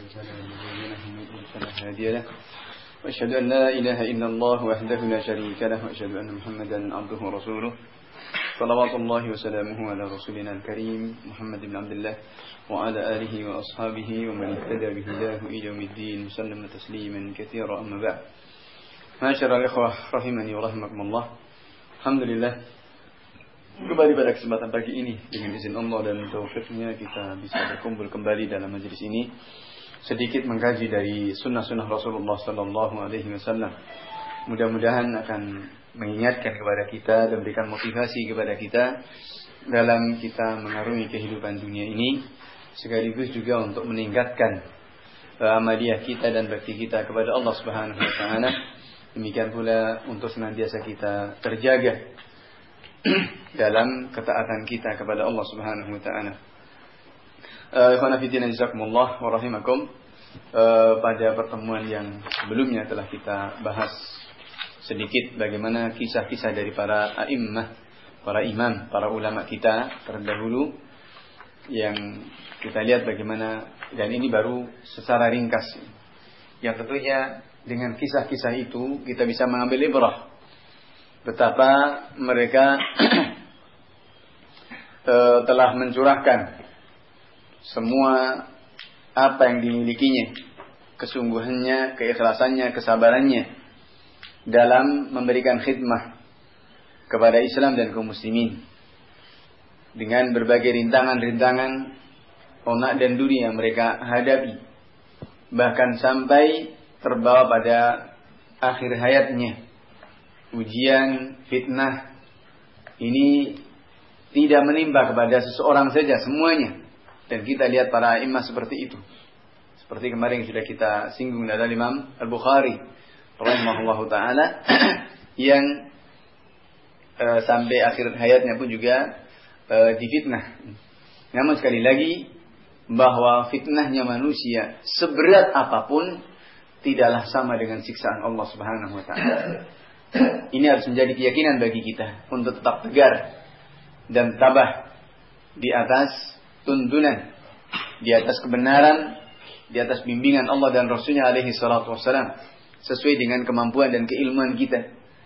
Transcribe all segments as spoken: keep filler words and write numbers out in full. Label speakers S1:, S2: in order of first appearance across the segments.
S1: فلا مضل له ومن يضلل فلا هادي له وأشهد أن لا إله إلا الله وحده لا شريك له وأشهد أن محمدا عبده ورسوله صلوات الله وسلامه على رسولنا الكريم محمد بن عبد الله وعلى آله وأصحابه ومن اهتدى بهداه إلى يوم الدين وسلم تسليما كثيرا أما بعد. Masyaallah ikhwah rahimani wa rahimakumullah. Alhamdulillah, kembali pada kesempatan pagi ini dengan izin Allah dan taufiknya kita bisa berkumpul kembali dalam majelis ini, sedikit mengkaji dari sunnah-sunnah Rasulullah sallallahu alaihi wasallam. Mudah-mudahan akan mengingatkan kepada kita dan berikan motivasi kepada kita dalam kita mengarungi kehidupan dunia ini, sekaligus juga untuk meningkatkan uh, amaliyah kita dan bakti kita kepada Allah Subhanahu wa taala. Demikian pula untuk senantiasa kita terjaga dalam ketaatan kita kepada Allah Subhanahu wa taala. Ikhwan fillah jazakumullah wa rahimakum. Pada pertemuan yang sebelumnya telah kita bahas sedikit bagaimana kisah-kisah dari para a'immah, para imam, para ulama kita terdahulu, yang kita lihat bagaimana, dan ini baru secara ringkas, yang tentunya dengan kisah-kisah itu kita bisa mengambil ibrah betapa mereka telah mencurahkan semua apa yang dimilikinya, kesungguhannya, keikhlasannya, kesabarannya dalam memberikan khidmah kepada Islam dan kaum muslimin dengan berbagai rintangan-rintangan, onak dan duri yang mereka hadapi, bahkan sampai terbawa pada akhir hayatnya ujian, fitnah ini tidak menimpa kepada seseorang saja, semuanya. Dan kita lihat para imam seperti itu. Seperti kemarin sudah kita singgung dari Imam Al-Bukhari rahimahullahu taala yang uh, sampai akhir hayatnya pun juga uh, difitnah. Namun sekali lagi, bahwa fitnahnya manusia seberat apapun tidaklah sama dengan siksaan Allah Subhanahu wa taala. Ini harus menjadi keyakinan bagi kita untuk tetap tegar dan tabah di atas tuntunan, di atas kebenaran, di atas bimbingan Allah dan Rasulnya alaihi salatu wassalam, sesuai dengan kemampuan dan keilmuan kita.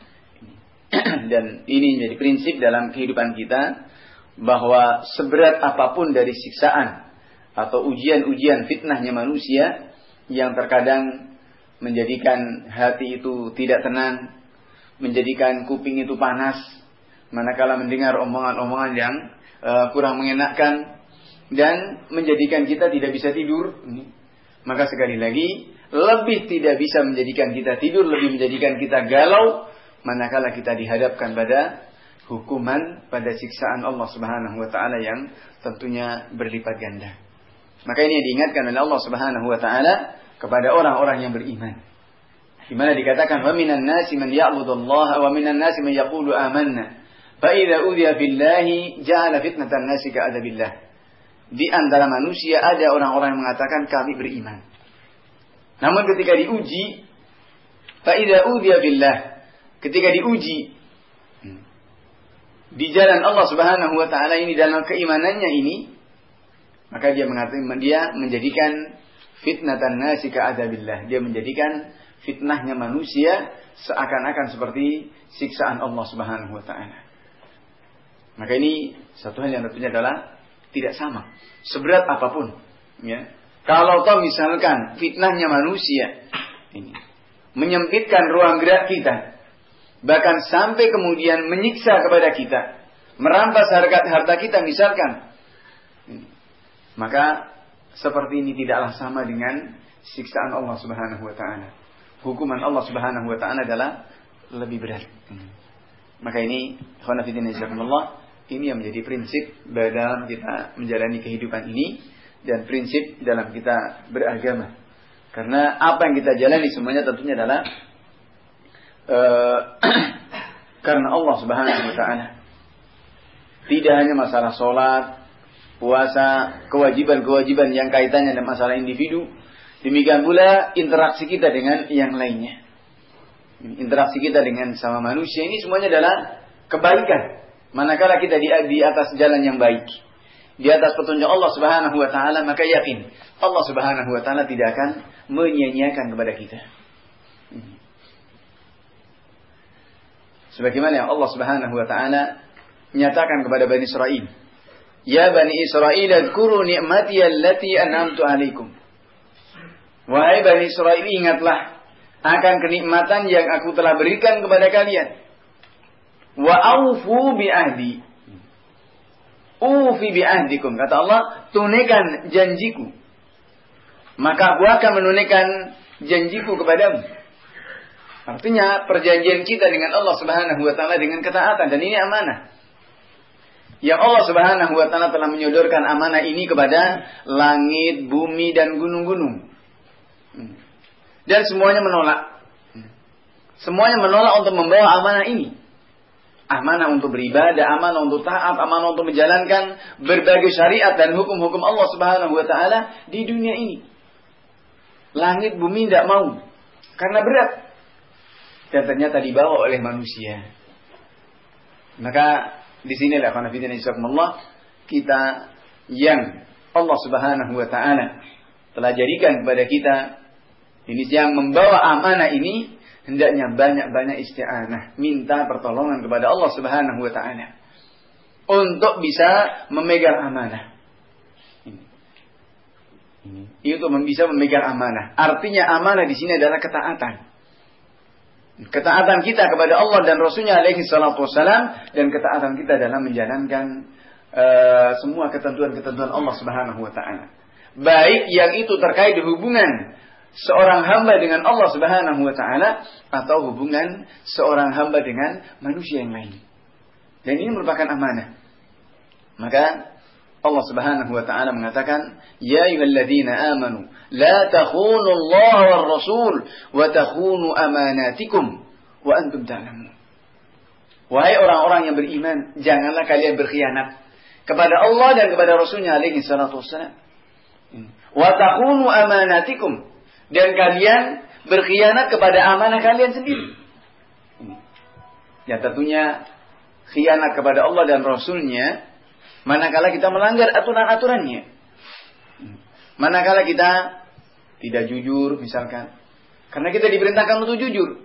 S1: Dan ini menjadi prinsip dalam kehidupan kita, bahwa seberat apapun dari siksaan atau ujian-ujian fitnahnya manusia yang terkadang menjadikan hati itu tidak tenang, menjadikan kuping itu panas manakala mendengar omongan-omongan yang uh, kurang mengenakkan, dan menjadikan kita tidak bisa tidur, maka sekali lagi lebih tidak bisa menjadikan kita tidur, lebih menjadikan kita galau manakala kita dihadapkan pada hukuman, pada siksaan Allah Subhanahu wa taala yang tentunya berlipat ganda. Maka ini yang diingatkan oleh Allah Subhanahu wa taala kepada orang-orang yang beriman, di mana dikatakan wa minan nasi man ya'budullaha wa minan nasi man yaqulu amanna fa idza udhiya billahi ja'ala fitnatan nasi ka'adabillah. Di antara manusia ada orang-orang yang mengatakan kami beriman, namun ketika diuji, fa idza udhiya billah, ketika diuji di jalan Allah Subhanahu wa taala ini, dalam keimanannya ini, maka dia mengatakan, dia menjadikan fitnatan nasi ka'adabillah, dia menjadikan fitnahnya manusia seakan-akan seperti siksaan Allah Subhanahu wa taala. Maka ini satu hal yang tentunya adalah tidak sama, seberat apapun, ya. Kalau toh misalkan fitnahnya manusia ini menyempitkan ruang gerak kita, bahkan sampai kemudian menyiksa kepada kita, merampas harta harta kita misalkan, maka seperti ini tidaklah sama dengan siksaan Allah Subhanahu wa taala. Hukuman Allah Subhanahu wa taala adalah lebih berat. Maka ini ikhwan fillah jazakumullah, ini yang menjadi prinsip dalam kita menjalani kehidupan ini dan prinsip dalam kita beragama. Karena apa yang kita jalani semuanya tentunya adalah uh, karena Allah Subhanahu wa taala. Tidak hanya masalah salat, puasa, kewajiban-kewajiban yang kaitannya dengan masalah individu, demikian pula interaksi kita dengan yang lainnya. Interaksi kita dengan sama manusia ini semuanya adalah kebaikan manakala kita di, di atas jalan yang baik. di atas petunjuk Allah Subhanahu wa taala, maka yakin Allah Subhanahu wa taala tidak akan menyia-nyiakan kepada kita. Sebagaimana yang Allah Subhanahu wa taala nyatakan kepada Bani Israel, "Ya Bani Israel, dzkuru ni'mati allati an'amtu 'alaikum." Wahai Bani Israel, ingatlah akan kenikmatan yang aku telah berikan kepada kalian. Wa aufu bi ahdi. Ufi bi ahdikum. Kata Allah, tunaikan janjiku. Maka aku akan menunaikan janjiku kepadamu. Artinya perjanjian kita dengan Allah Subhanahu wa taala dengan ketaatan, dan ini amanah. Yang Allah Subhanahu wa taala telah menyodorkan amanah ini kepada langit, bumi dan gunung-gunung. Dan semuanya menolak. Semuanya menolak untuk membawa amanah ini. Amanah untuk beribadah, amanah untuk taat, amanah untuk menjalankan berbagai syariat dan hukum-hukum Allah Subhanahu wa taala di dunia ini. Langit bumi tidak mau karena berat. Dan ternyata dibawa oleh manusia. Maka di sinilah Allah, kita yang Allah Subhanahu wa taala telah jadikan kepada kita ini yang membawa amanah ini, hendaknya banyak-banyak isti'anah, minta pertolongan kepada Allah Subhanahu wa taala untuk bisa memegang amanah. Ini. Ini. Itu bisa memegang amanah. Artinya amanah di sini adalah ketaatan. Ketaatan kita kepada Allah dan Rasulnya alaihi salatu wassalam, dan ketaatan kita dalam menjalankan uh, semua ketentuan-ketentuan Allah Subhanahu wa taala. Baik yang itu terkait hubungan seorang hamba dengan Allah Subhanahu wa taala atau hubungan seorang hamba dengan manusia yang lain. Dan ini merupakan amanah. Maka Allah Subhanahu wa taala mengatakan, "Ya ayyuhalladzina amanu, la takhunu Allah war rasul wa takhunu amanatikum wa antum ta'lamun." Wahai orang-orang yang beriman, janganlah kalian berkhianat kepada Allah dan kepada Rasulnya alaihi salatu wassalam. Wa takhunu amanatikum, dan kalian berkhianat kepada amanah kalian sendiri. Ya, tentunya khianat kepada Allah dan Rasulnya manakala kita melanggar aturan-aturannya. Manakala kita tidak jujur misalkan, karena kita diperintahkan untuk jujur.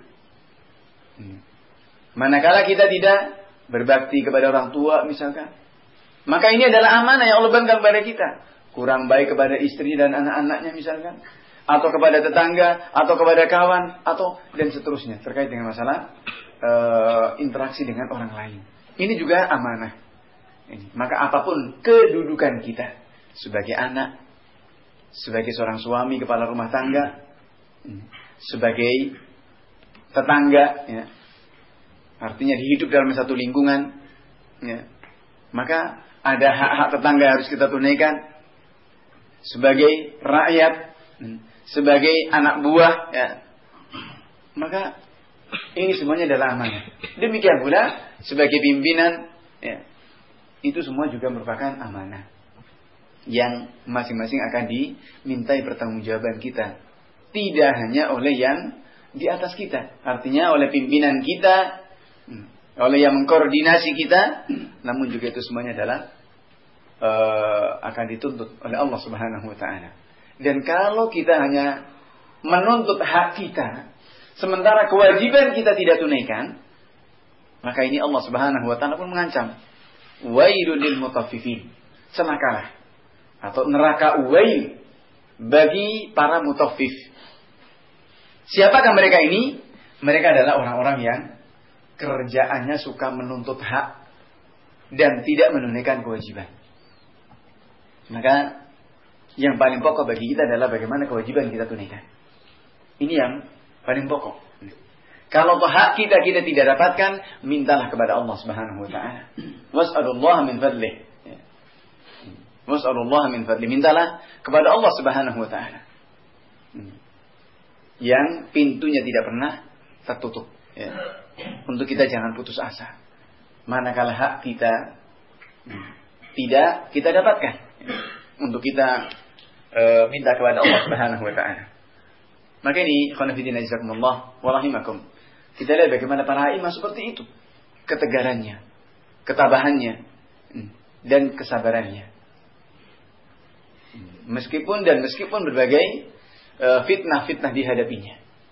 S1: Manakala kita tidak berbakti kepada orang tua misalkan, maka ini adalah amanah yang Allah berikan kepada kita. Kurang baik kepada istri dan anak-anaknya misalkan, atau kepada tetangga, atau kepada kawan, atau dan seterusnya terkait dengan masalah uh, interaksi dengan orang lain. Ini juga amanah. Ini. Maka apapun kedudukan kita sebagai anak, sebagai seorang suami, kepala rumah tangga, sebagai tetangga, ya, artinya hidup dalam satu lingkungan, ya, maka ada hak-hak tetangga yang harus kita tunaikan. Sebagai rakyat, sebagai anak buah, ya, maka ini semuanya adalah amanah. Demikian pula sebagai pimpinan, ya, itu semua juga merupakan amanah yang masing-masing akan dimintai pertanggungjawaban kita. Tidak hanya oleh yang di atas kita, artinya oleh pimpinan kita, oleh yang mengkoordinasi kita, namun juga itu semuanya adalah uh, akan dituntut oleh Allah Subhanahu wa taala. Dan kalau kita hanya menuntut hak kita, sementara kewajiban kita tidak tunaikan, maka ini Allah Subhanahu wa taala pun mengancam, wailul lil mutaffifin, celakalah atau neraka wail bagi para mutaffif. Siapakah mereka ini? Mereka adalah orang-orang yang kerjaannya suka menuntut hak dan tidak menunaikan kewajiban. Maka yang paling pokok bagi kita adalah bagaimana kewajiban kita tunaikan. Ini yang paling pokok. Kalau hak kita kita tidak dapatkan, mintalah kepada Allah Subhanahu wa taala. Was'alullaha min fadlih. Was'alullaha min fadlih. Mintalah kepada Allah Subhanahu wa taala. Yang pintunya tidak pernah tertutup, ya. Untuk kita jangan putus asa. Manakala hak kita tidak kita dapatkan, untuk kita e, minta kepada Allah Subhanahu wa taala. Maka ini khonafidina jazakumullah wa rahimakum. Kita lihat bagaimana para imam seperti itu. Ketegarannya, ketabahannya, dan kesabarannya. Meskipun dan meskipun berbagai uh, fitnah-fitnah dihadapinya.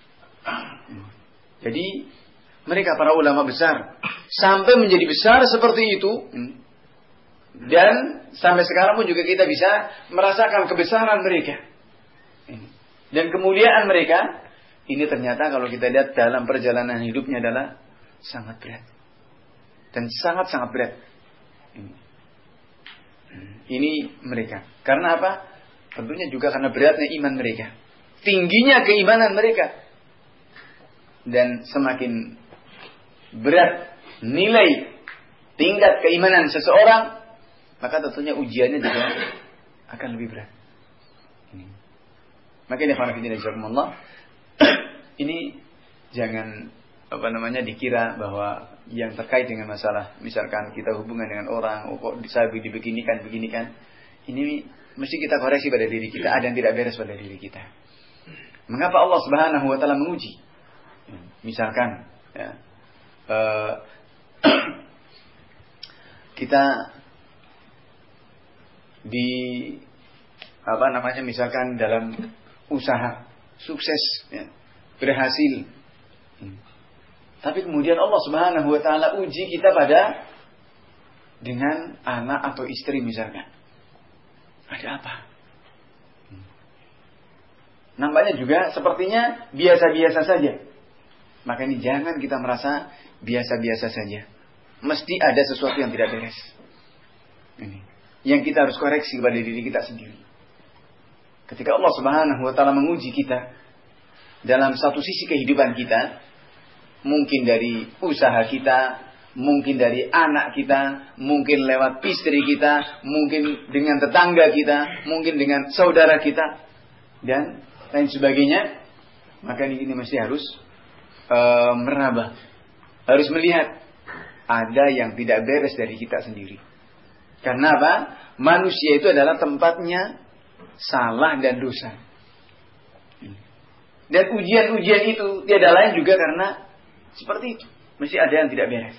S1: Jadi mereka para ulama besar sampai menjadi besar seperti itu, dan sampai sekarang pun juga kita bisa merasakan kebesaran mereka dan kemuliaan mereka. Ini ternyata kalau kita lihat dalam perjalanan hidupnya adalah sangat berat dan sangat-sangat berat. Ini mereka. Karena apa? Tentunya juga karena beratnya iman mereka, tingginya keimanan mereka. Dan semakin berat nilai tingkat keimanan seseorang, maka tentunya ujiannya juga akan lebih berat. Ini. Maka ini Allah, ini jangan apa namanya dikira bahwa yang terkait dengan masalah misalkan kita hubungan dengan orang, oh kok bisa dibeginikan beginikan, ini mesti kita koreksi pada diri kita. Ada yang tidak beres pada diri kita. Mengapa Allah Subhanahu wa taala menguji? Misalkan ya, uh, kita di apa namanya misalkan dalam usaha sukses ya, berhasil, tapi kemudian Allah Subhanahu wa taala uji kita pada dengan anak atau istri misalkan. Ada apa? Nampaknya juga sepertinya biasa-biasa saja. Maka ini jangan kita merasa biasa-biasa saja. Mesti ada sesuatu yang tidak beres. Ini. Yang kita harus koreksi kepada diri kita sendiri. Ketika Allah Subhanahu wa taala menguji kita dalam satu sisi kehidupan kita, mungkin dari usaha kita, mungkin dari anak kita, mungkin lewat istri kita, mungkin dengan tetangga kita, mungkin dengan saudara kita, dan lain sebagainya. Maka ini, ini mesti harus uh, meraba, harus melihat ada yang tidak beres dari kita sendiri. Karena apa? Manusia itu adalah tempatnya salah dan dosa. Dan ujian-ujian itu tiada lain juga karena seperti itu. Mesti ada yang tidak beres.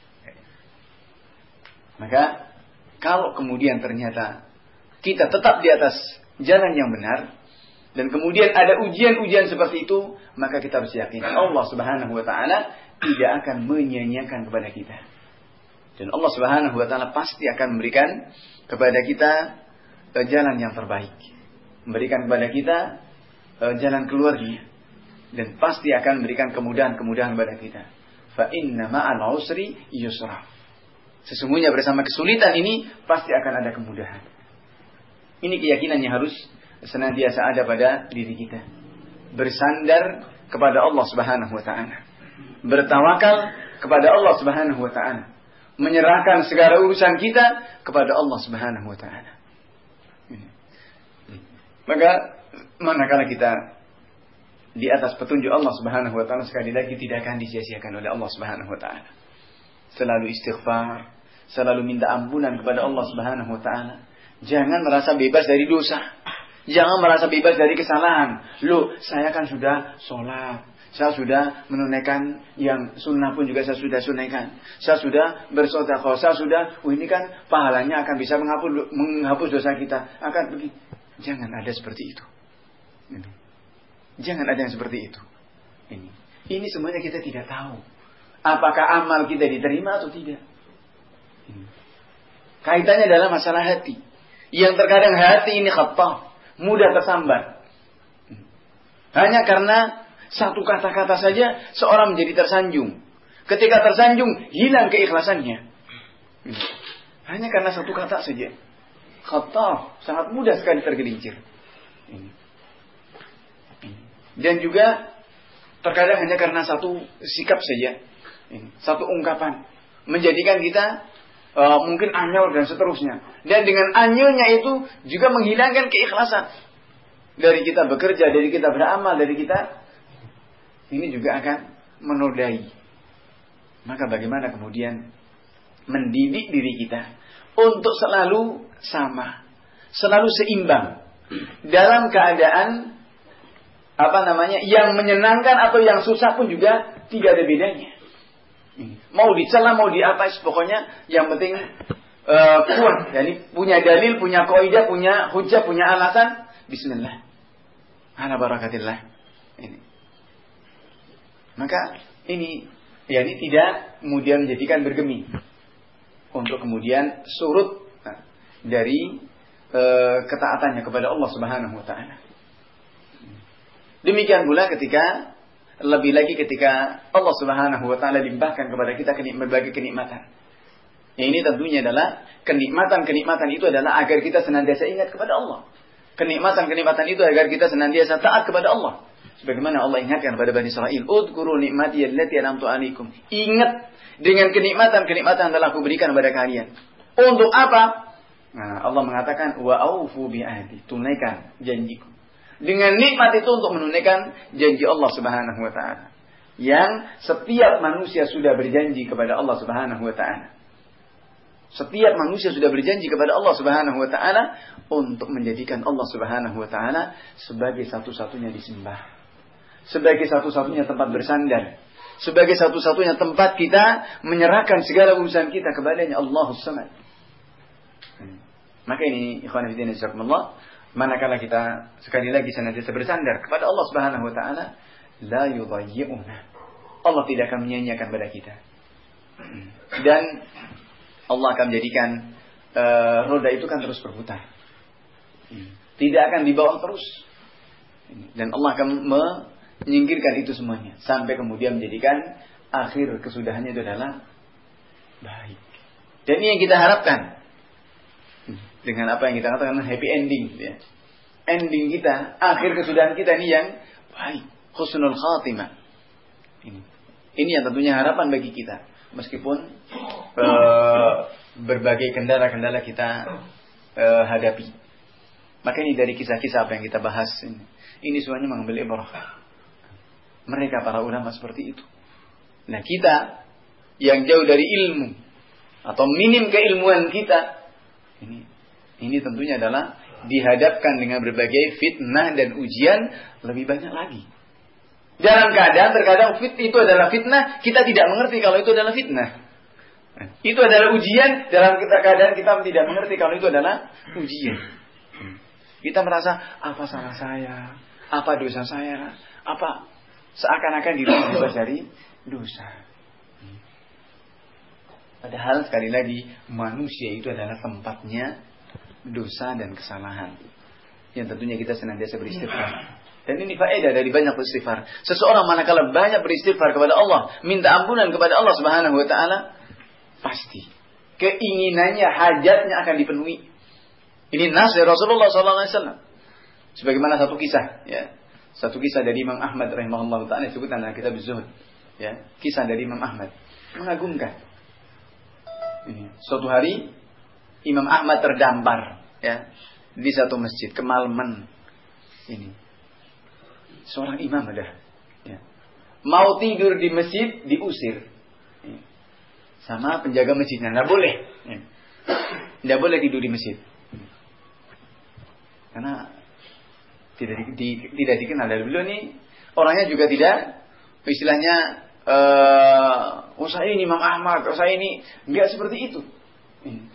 S1: Maka kalau kemudian ternyata kita tetap di atas jalan yang benar, dan kemudian ada ujian-ujian seperti itu, maka kita harus yakin Allah Subhanahu wa taala tidak akan menyia-nyiakan kepada kita. Dan Allah Subhanahu wa taala pasti akan memberikan kepada kita jalan yang terbaik. Memberikan kepada kita jalan keluarnya, dan pasti akan memberikan kemudahan-kemudahan kepada kita. Fa inna ma'al usri yusra. Sesungguhnya bersama kesulitan ini pasti akan ada kemudahan. Ini keyakinan yang harus senantiasa ada pada diri kita. Bersandar kepada Allah Subhanahu wa taala. Bertawakal kepada Allah Subhanahu wa taala. Menyerahkan segala urusan kita kepada Allah Subhanahu wa taala. Maka manakala kita di atas petunjuk Allah Subhanahu wa taala, sekali lagi tidak akan disia-siakan oleh Allah Subhanahu wa taala. Selalu istighfar, selalu minta ampunan kepada Allah Subhanahu wa taala. Jangan merasa bebas dari dosa. Jangan merasa bebas dari kesalahan. Loh, saya kan sudah sholat, saya sudah menunaikan yang sunnah pun juga saya sudah sunaikan. Saya sudah bersedekah, saya sudah, oh ini kan pahalanya akan bisa menghapus menghapus dosa kita. Akan begitu. Jangan ada seperti itu. Ini. Jangan ada yang seperti itu. Ini. Ini semuanya kita tidak tahu. Apakah amal kita diterima atau tidak. Ini. Kaitannya adalah masalah hati. Yang terkadang hati ini khattah, mudah tersambar. Hanya karena satu kata-kata saja seorang menjadi tersanjung. Ketika tersanjung, hilang keikhlasannya. Ini. Hanya karena satu kata saja. Khattah, sangat mudah sekali tergelincir. Ini. Dan juga terkadang hanya karena satu sikap saja. Ini, satu ungkapan menjadikan kita uh, mungkin anyel dan seterusnya. Dan dengan anyelnya itu juga menghilangkan keikhlasan dari kita bekerja, dari kita beramal, dari kita ini juga akan menodai. Maka bagaimana kemudian mendidik diri kita untuk selalu sama, selalu seimbang dalam keadaan apa namanya yang menyenangkan atau yang susah pun juga tidak ada bedanya. Mau dicela, mau diapa, pokoknya yang penting uh, kuat, yani punya dalil, punya kaidah, punya hujah, punya alasan, bismillah. Ala barakatillah. Ini. Maka ini yani tidak kemudian menjadikan bergeming untuk kemudian surut dari uh, ketaatannya kepada Allah Subhanahu wa taala. Demikian pula ketika lebih lagi ketika Allah Subhanahu wa taala limpahkan kepada kita berbagai kenikmatan. Yang ini tentunya adalah kenikmatan-kenikmatan itu adalah agar kita senantiasa ingat kepada Allah. Kenikmatan-kenikmatan itu agar kita senantiasa taat kepada Allah. Sebagaimana Allah ingatkan kepada Bani Israil, "Udhkuru ni'mati allati an'amtu 'alaikum." Ingat dengan kenikmatan-kenikmatan yang telah aku berikan kepada kalian. Untuk apa? Nah, Allah mengatakan, "Wa aufu bi ahdi." Tunaikan janjiku. Dengan nikmat itu untuk menunaikan janji Allah Subhanahu wa taala. Yang setiap manusia sudah berjanji kepada Allah Subhanahu wa taala. Setiap manusia sudah berjanji kepada Allah Subhanahu wa taala untuk menjadikan Allah Subhanahu wa taala sebagai satu-satunya disembah. Sebagai satu-satunya tempat bersandar. Sebagai satu-satunya tempat kita menyerahkan segala urusan kita kepadanya, Allahus Samad. Maka ini ikhwan fillah jazakumullah, manakala kita sekali lagi senantiasa bersandar kepada Allah Subhanahu wa taala, la yudayyi'una. Allah tidak akan menyia-nyiakan pada kita. Dan Allah akan menjadikan uh, roda itu kan terus berputar. Tidak akan dibawa terus. Dan Allah akan menyingkirkan itu semuanya sampai kemudian menjadikan akhir kesudahannya itu adalah baik. Dan ini yang kita harapkan. Dengan apa yang kita katakan happy ending, ya. Ending kita, akhir kesudahan kita ini yang baik, husnul khatimah. Ini, ini yang tentunya harapan bagi kita, meskipun uh, berbagai kendala-kendala kita uh, hadapi. Maka ini dari kisah-kisah apa yang kita bahas ini, ini semuanya mengambil ibrah. Mereka para ulama seperti itu. Nah kita yang jauh dari ilmu atau minim keilmuan kita, ini Ini tentunya adalah dihadapkan dengan berbagai fitnah dan ujian lebih banyak lagi. Dalam keadaan terkadang fit itu adalah fitnah, kita tidak mengerti kalau itu adalah fitnah. Itu adalah ujian, dalam keadaan kita tidak mengerti kalau itu adalah ujian. Kita merasa, apa salah saya? Apa dosa saya? Apa seakan-akan diri bebas dari dosa. Padahal sekali lagi, manusia itu adalah tempatnya dosa dan kesalahan. Yang tentunya kita senantiasa beristighfar. Dan ini faedah dari banyak beristighfar. Seseorang manakala banyak beristighfar kepada Allah, minta ampunan kepada Allah Subhanahu wa taala, pasti keinginannya, hajatnya akan dipenuhi. Ini nas dari Rasulullah sallallahu alaihi wasallam. Sebagaimana satu kisah, ya. Satu kisah dari Imam Ahmad rahimahullah taala disebutkan dalam kitab Az-Zuhd, ya. Kisah dari Imam Ahmad mengagumkan. Ini suatu hari Imam Ahmad terdampar, ya, di satu masjid kemalaman. Ini seorang imam ada, ya, mau tidur di masjid diusir, ya, sama penjaga masjidnya, nggak boleh, ya, nggak boleh tidur di masjid, karena tidak di, di, tidak dikenal dari beliau nih. Orangnya juga tidak, istilahnya, uh, oh saya ini Imam Ahmad, oh saya ini, nggak seperti itu. Ini.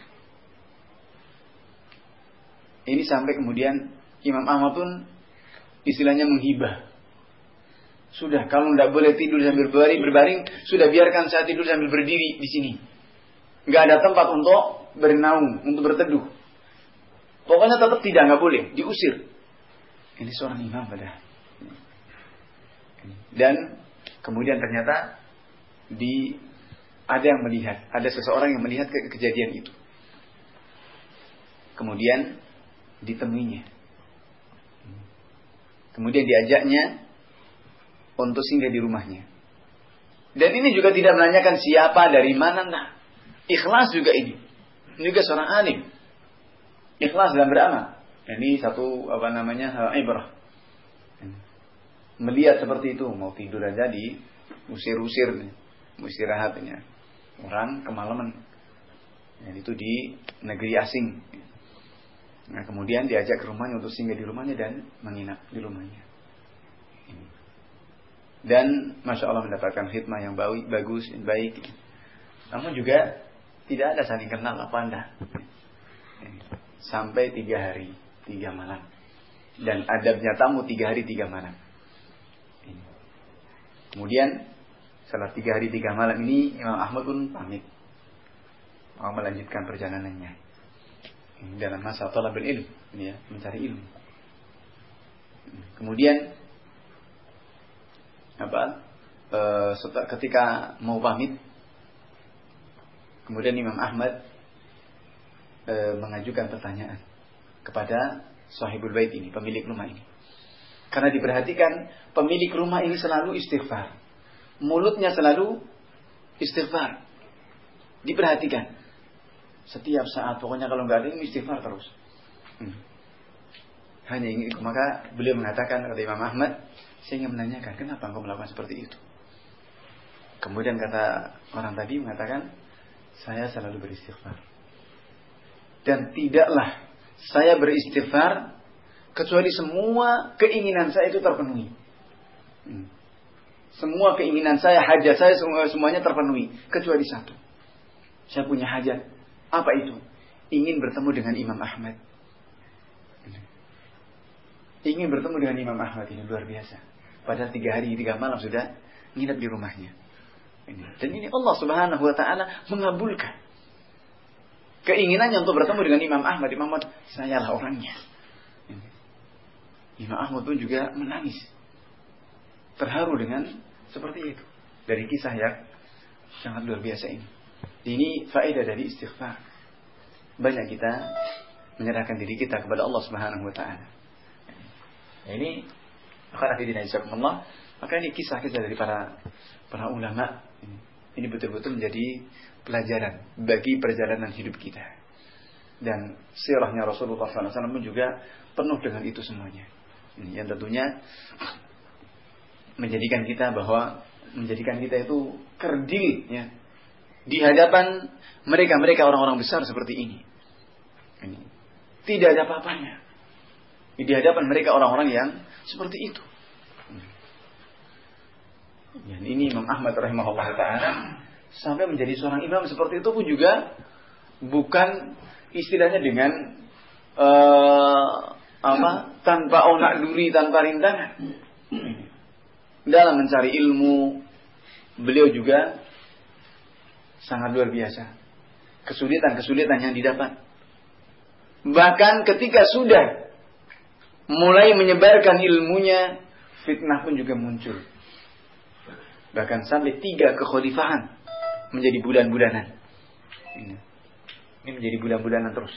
S1: Ini sampai kemudian Imam Ahmad pun istilahnya menghibah. Sudah, kalau tidak boleh tidur sambil berbaring, berbaring, sudah biarkan saya tidur sambil berdiri di sini. Nggak ada tempat untuk bernaung, untuk berteduh. Pokoknya tetap tidak, nggak boleh, diusir. Ini seorang imam pada. Dan kemudian ternyata di ada yang melihat, ada seseorang yang melihat ke kejadian itu. Kemudian ditemuinya. Kemudian diajaknya untuk singgah di rumahnya. Dan ini juga tidak menanyakan siapa, dari mana, nah. Ikhlas juga ini. Ini juga seorang alim. Ikhlas dalam beramal. Ini satu apa namanya ibrah. Melihat seperti itu, mau tidur aja di usir-usir, mau istirahatnya. Orang kemalaman. Dan itu di negeri asing. Nah, kemudian diajak ke rumahnya untuk singgah di rumahnya dan menginap di rumahnya. Dan Masya Allah mendapatkan khidmah yang bagus, baik. Namun juga Tidak ada saling kenal apa Anda. Sampai tiga hari, tiga malam. Dan adabnya tamu tiga hari, tiga malam. Kemudian setelah tiga hari, tiga malam ini Imam Ahmad pun pamit. Mau melanjutkan perjalanannya. Dalam masa talabul ilm, ya, mencari ilmu. Kemudian apa? E, setelah, ketika mau pamit, kemudian Imam Ahmad e, mengajukan pertanyaan kepada sahibul bait ini, pemilik rumah ini. Karena diperhatikan pemilik rumah ini selalu istighfar. Mulutnya selalu istighfar. Diperhatikan. Setiap saat, pokoknya kalau nggak ada ini istighfar terus. Hmm. Hanya ingin, maka beliau mengatakan kepada Imam Ahmad, saya ingin menanyakan, kenapa engkau melakukan seperti itu? Kemudian kata orang tadi mengatakan, saya selalu beristighfar. Dan tidaklah saya beristighfar kecuali semua keinginan saya itu terpenuhi. Hmm. Semua keinginan saya, hajat saya semuanya terpenuhi. Kecuali satu. Saya punya hajat. Apa itu? Ingin bertemu dengan Imam Ahmad. Ingin bertemu dengan Imam Ahmad, ini luar biasa. Padahal tiga hari, tiga malam sudah nginap di rumahnya. Dan ini Allah Subhanahu Wa Taala mengabulkan keinginannya untuk bertemu dengan Imam Ahmad. Imam Ahmad, sayalah orangnya. Imam Ahmad pun juga menangis, terharu dengan seperti itu. Dari kisah yang sangat luar biasa ini. Ini faedah dari istighfar. Banyak kita menyerahkan diri kita kepada Allah Subhanahu Wa Taala. Ini akan ada Allah. Maka ini kisah-kisah dari para para ulama. Ini betul-betul menjadi pelajaran bagi perjalanan hidup kita. Dan sirahnya Rasulullah shallallahu alaihi wasallam pun juga penuh dengan itu semuanya. Ini yang tentunya menjadikan kita bahwa menjadikan kita itu kerdil, ya, di hadapan mereka-mereka orang-orang besar seperti ini. Ini tidak ada apa-apanya di hadapan mereka orang-orang yang seperti itu. Dan ini Imam Ahmad rahimahullah ta'ala sampai menjadi seorang imam seperti itu pun juga bukan istilahnya dengan uh, apa tanpa onak duri, tanpa rintangan. Dalam mencari ilmu beliau juga sangat luar biasa. Kesulitan-kesulitan yang didapat. Bahkan ketika sudah mulai menyebarkan ilmunya, fitnah pun juga muncul. Bahkan sampai tiga kekhalifahan menjadi bulan-bulanan. Ini menjadi bulan-bulanan terus.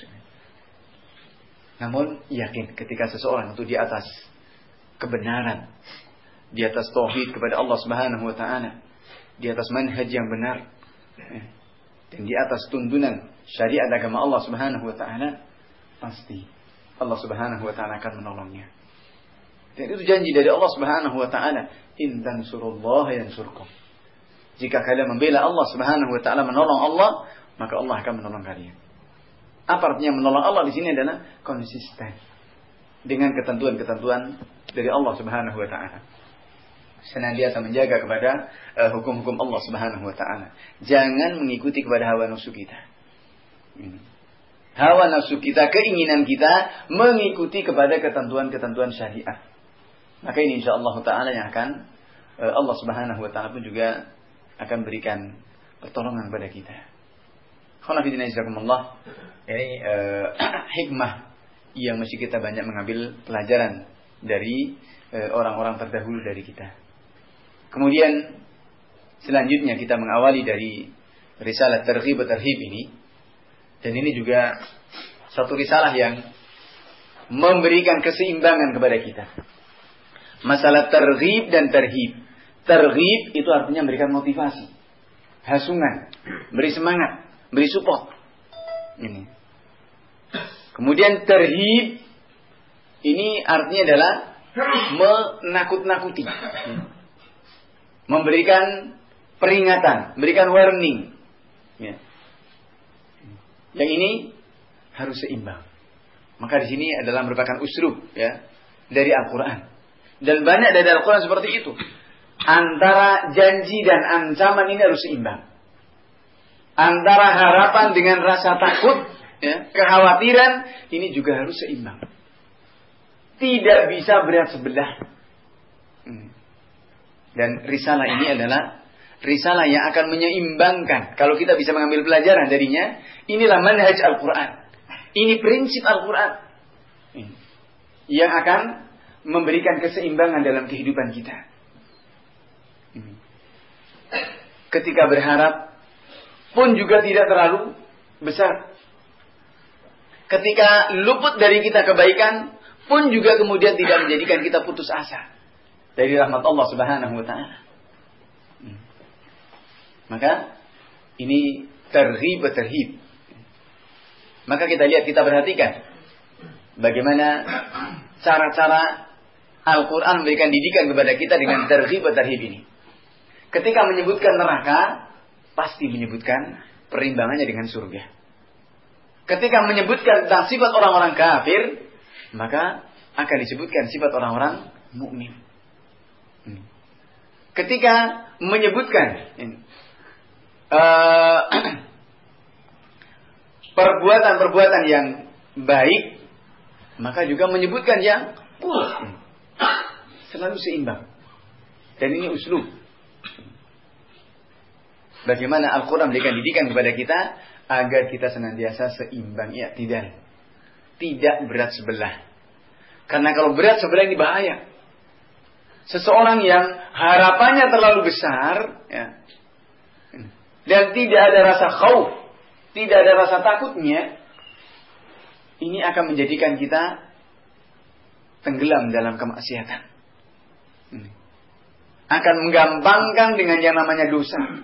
S1: Namun yakin ketika seseorang itu di atas kebenaran, di atas tauhid kepada Allah Subhanahu Wa Taala, di atas manhaj yang benar, dan di atas tuntunan syariat agama Allah Subhanahu Wa Taala, pasti Allah Subhanahu Wa Taala akan menolongnya. Dan itu janji dari Allah Subhanahu Wa Taala, in tansurullaha yansurkum. Jika kalian membela Allah Subhanahu Wa Taala, menolong Allah, maka Allah akan menolong kalian. Apa artinya menolong Allah di sini adalah konsisten dengan ketentuan-ketentuan dari Allah Subhanahu Wa Taala. Senantiasa menjaga kepada uh, hukum-hukum Allah Subhanahu Wa Taala. Jangan mengikuti kepada hawa nafsu kita. Ini. Hawa nafsu kita, keinginan kita mengikuti kepada ketentuan-ketentuan syariat. Maka ini insyaallah ta'ala yang akan uh, Allah Subhanahu Wa Ta'ala pun juga akan berikan pertolongan kepada kita. Khonafidina izakumullah. Ini uh, hikmah yang mesti kita banyak mengambil pelajaran dari uh, orang-orang terdahulu dari kita. Kemudian selanjutnya kita mengawali dari risalah Targhib Tarhib ini. Dan ini juga satu risalah yang memberikan keseimbangan kepada kita. Masalah targhib dan tarhib. Targhib itu artinya memberikan motivasi, hasungan, beri semangat, beri support. Ini. Kemudian tarhib ini artinya adalah menakut-nakuti, memberikan peringatan, memberikan warning. Ya. Yang ini harus seimbang. Maka di sini adalah merupakan uslub, ya, dari Al-Quran. Dan banyak dari Al-Quran seperti itu. Antara janji dan ancaman ini harus seimbang. Antara harapan dengan rasa takut, ya, kekhawatiran, ini juga harus seimbang. Tidak bisa berat sebelah. Dan risalah ini adalah risalah yang akan menyeimbangkan. Kalau kita bisa mengambil pelajaran darinya, inilah manhaj Al-Quran. Ini prinsip Al-Quran yang akan memberikan keseimbangan dalam kehidupan kita. Ketika berharap pun juga tidak terlalu besar. Ketika luput dari kita kebaikan pun juga kemudian tidak menjadikan kita putus asa dari rahmat Allah Subhanahu wa taala. Maka ini targhib tarhib. Maka kita lihat, kita perhatikan bagaimana cara-cara Al-Quran memberikan didikan kepada kita dengan targhib tarhib ini. Ketika menyebutkan neraka, pasti menyebutkan perimbangannya dengan surga. Ketika menyebutkan tentang sifat orang-orang kafir, maka akan disebutkan sifat orang-orang mukmin. Ketika menyebutkan uh, perbuatan-perbuatan yang baik, maka juga menyebutkan yang buruk. Selalu seimbang. Dan ini uslub. Bagaimana Al-Quran memberikan didikan kepada kita agar kita senantiasa seimbang, ya tidak, tidak berat sebelah. Karena kalau berat sebelah ini bahaya. Seseorang yang harapannya terlalu besar, ya, dan tidak ada rasa khauf, tidak ada rasa takutnya, ini akan menjadikan kita tenggelam dalam kemaksiatan. Akan menggampangkan dengan yang namanya dosa.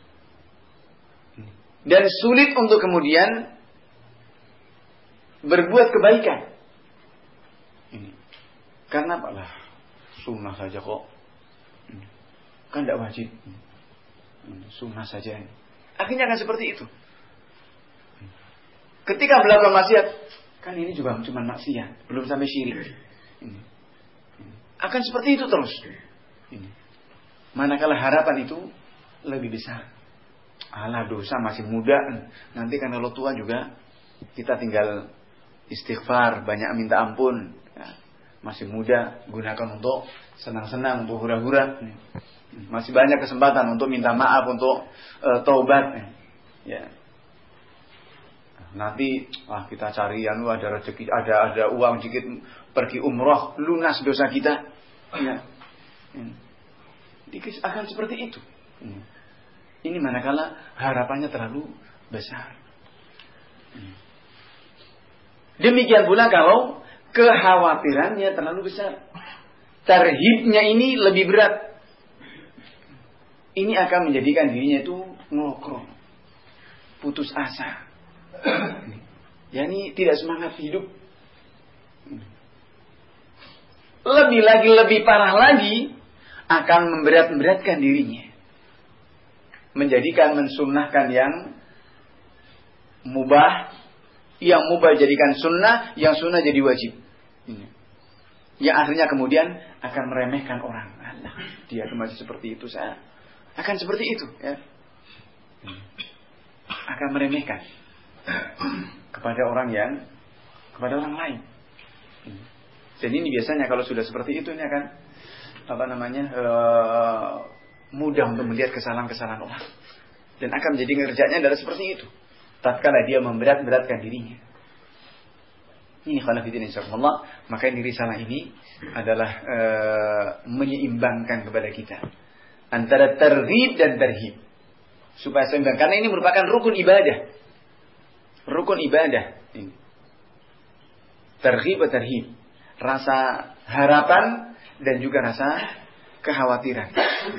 S1: Dan sulit untuk kemudian berbuat kebaikan. Ini. Karena apalah, sunnah saja kok. Kan tidak wajib. Sunnah saja. Akhirnya akan seperti itu. Ketika melakukan maksiat, kan ini juga cuma maksiat, belum sampai syirik. Ini. Akan seperti itu terus. Ini. Manakala harapan itu lebih besar. Alah, dosa masih muda, nanti kan kalau tua juga kita tinggal istighfar, banyak minta ampun, ya. Masih muda, gunakan untuk senang-senang, untuk hura-hura, masih banyak kesempatan untuk minta maaf, untuk uh, taubat, ya. Nanti ah, kita cari anu ada rezeki, ada ada uang sedikit, pergi umroh, lunas dosa kita, ya. Dikis akan seperti itu. Ini manakala harapannya terlalu besar. Demikian pula kalau kekhawatirannya terlalu besar. Tarhibnya ini lebih berat. Ini akan menjadikan dirinya itu ngokrong, putus asa. Yani tidak semangat hidup. Lebih lagi, lebih parah lagi, akan memberat-beratkan dirinya. Menjadikan, mensunnahkan yang mubah, yang mubah jadikan sunnah, yang sunnah jadi wajib. Yang akhirnya kemudian akan meremehkan orang. Allah, dia masih seperti itu, saya akan seperti itu, ya. Akan meremehkan kepada orang yang, kepada orang lain. Jadi ini biasanya kalau sudah seperti itu, ini akan apa namanya? Uh, mudah untuk melihat kesalahan-kesalahan orang, dan akan menjadi ngerjaannya adalah seperti itu. Tatkala dia memberat-beratkan dirinya. Ini khalafiddin insyaallah, maka ini risalah ini adalah e, menyeimbangkan kepada kita antara targhib dan tarhib, supaya seimbang, karena ini merupakan rukun ibadah. Rukun ibadah ini. Targhib dan tarhib, rasa harapan dan juga rasa kekhawatiran.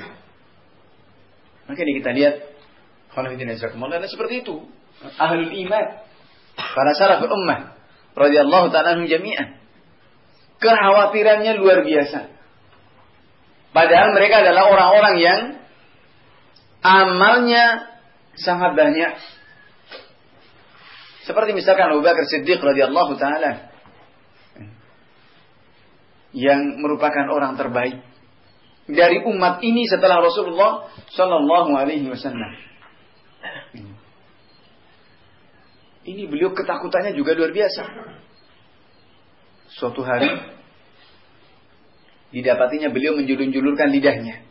S1: Maka ini kita lihat khalafiddin insyaallah, dan seperti itu ahlul iman, para salaful ummah radhiyallahu ta'ala anhum jami'an, kekhawatirannya luar biasa. Padahal mereka adalah orang-orang yang amalnya sangat banyak. Seperti misalkan Abu Bakar Siddiq radhiyallahu ta'ala, yang merupakan orang terbaik dari umat ini setelah Rasulullah sallallahu alaihi wasallam. Ini beliau ketakutannya juga luar biasa. Suatu hari didapatinya beliau menjulur-julurkan lidahnya.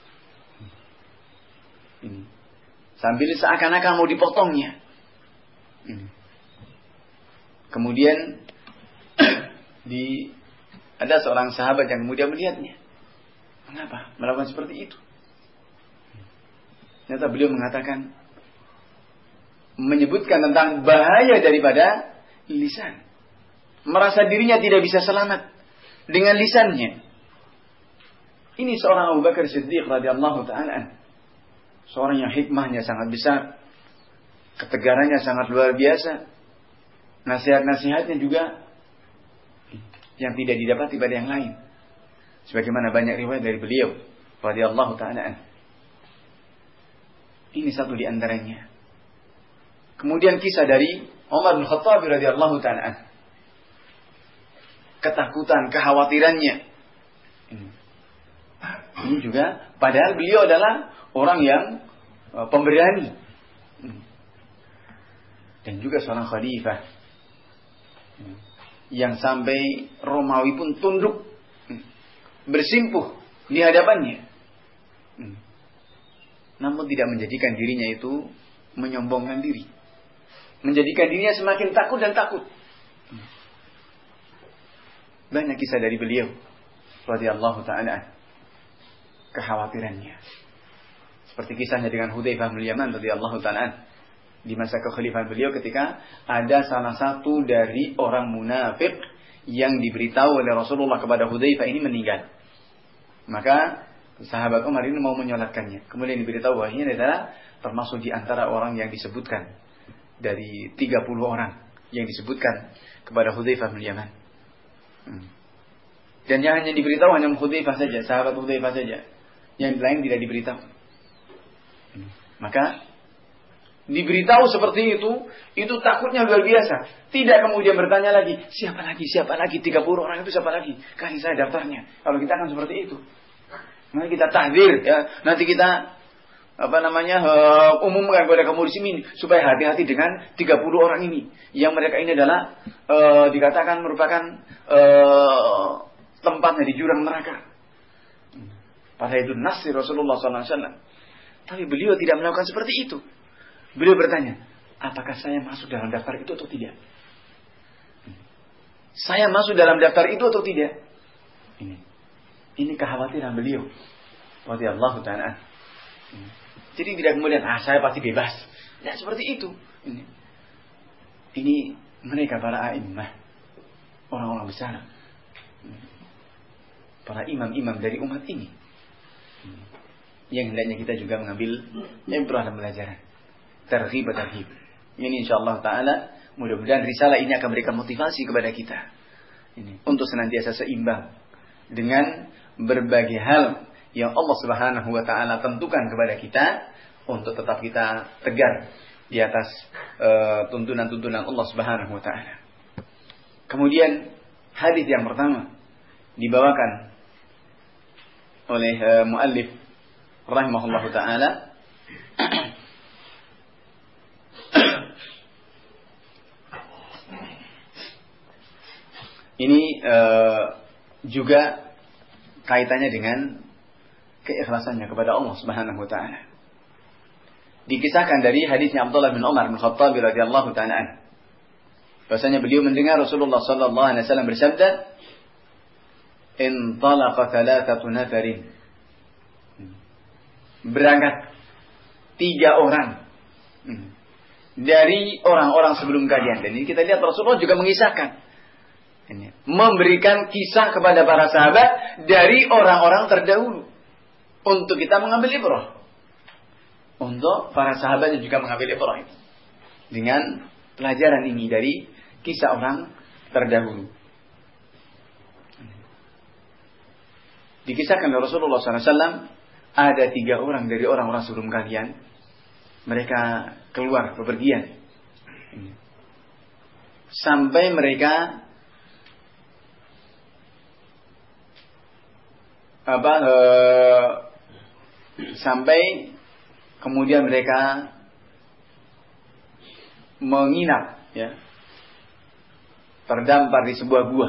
S1: Ini. Sambil seakan-akan mau dipotongnya. Ini. Kemudian di ada seorang sahabat yang kemudian melihatnya. Mengapa melakukan seperti itu? Ternyata beliau mengatakan, menyebutkan tentang bahaya daripada lisan. Merasa dirinya tidak bisa selamat dengan lisannya. Ini seorang Abu Bakar Siddiq radhiyallahu ta'ala. Seorang yang hikmahnya sangat besar. Ketegarannya sangat luar biasa. Nasihat-nasihatnya juga yang tidak didapati pada yang lain. Sebagaimana banyak riwayat dari beliau radhiyallahu ta'ala. Ini satu di antaranya. Kemudian kisah dari Umar bin Khattab radhiyallahu ta'ala. Ketakutan, kekhawatirannya. Ini. Ini juga, padahal beliau adalah orang yang uh, pemberani. Dan juga seorang khalifah. Yang sampai Romawi pun tunduk. Bersimpuh di hadapannya. Namun tidak menjadikan dirinya itu menyombongkan diri. Menjadikan dirinya semakin takut dan takut. Banyak kisah dari beliau radhiyallahu ta'ala, kekhawatirannya. Seperti kisahnya dengan Hudzaifah bin Yaman radhiyallahu ta'ala di masa kekhalifahan beliau, ketika ada salah satu dari orang munafik yang diberitahu oleh Rasulullah kepada Hudzaifah ini meninggal. Maka sahabat Umar ini mau menyolatkannya. Kemudian diberitahu bahwa ini adalah termasuk di antara orang yang disebutkan dari tiga puluh orang yang disebutkan kepada Hudzaifah bin Yaman. Hmm. Dan yang hanya diberitahu hanya Hudzaifah saja, sahabat Hudzaifah saja. Yang lain tidak diberitahu. Hmm. Maka diberitahu seperti itu, itu takutnya luar biasa. Tidak kemudian bertanya lagi, siapa lagi, siapa lagi, tiga puluh orang itu siapa lagi? Kasih saya daftarnya. Kalau kita akan seperti itu. Mari kita tahdzir, ya. Nanti kita apa namanya uh, umumkan kepada kaum muslimin supaya hati-hati dengan tiga puluh orang ini, yang mereka ini adalah uh, dikatakan merupakan uh, tempatnya di jurang neraka. Padahal itu nas Rasulullah sallallahu alaihi wasallam. Tapi beliau tidak melakukan seperti itu. Beliau bertanya, apakah saya masuk dalam daftar itu atau tidak? Saya masuk dalam daftar itu atau tidak? Ini, ini kekhawatiran beliau radhiyallahu ta'ala. Jadi tidak kemudian, ah saya pasti bebas. Tidak seperti itu. Ini, ini mereka para a'immah, orang-orang besar, para imam-imam dari umat ini, yang hendaknya kita juga mengambil ibrah dan pelajaran. Targhib wa tarhib. Ini insyaallah taala mudah-mudahan risalah ini akan memberikan motivasi kepada kita. Ini untuk senantiasa seimbang dengan berbagai hal yang Allah Subhanahu wa taala tentukan kepada kita, untuk tetap kita tegar di atas uh, tuntunan-tuntunan Allah Subhanahu wa taala. Kemudian hadis yang pertama dibawakan oleh uh, muallif rahimahullahu taala ini uh, juga kaitannya dengan keikhlasannya kepada Allah Subhanahu wa taala. Dikisahkan dari hadisnya Abdullah bin Umar bin Khattab radhiyallahu taala anhu, bahwasanya beliau mendengar Rasulullah sallallahu alaihi wasallam bersabda, "Intalaqa thalathatu nafarin." Berangkat tiga orang dari orang-orang sebelum kalian. Dan ini kita lihat Rasulullah juga mengisahkan, ini, memberikan kisah kepada para sahabat dari orang-orang terdahulu untuk kita mengambil ibrah. Untuk para sahabatnya juga mengambil ibrah ini dengan pelajaran ini dari kisah orang terdahulu. Dikisahkan oleh Rasulullah sallallahu alaihi wasallam, ada tiga orang dari orang-orang sebelum kalian, mereka keluar bepergian sampai mereka apa uh, sampai kemudian mereka menginap ya, terdampar di sebuah gua.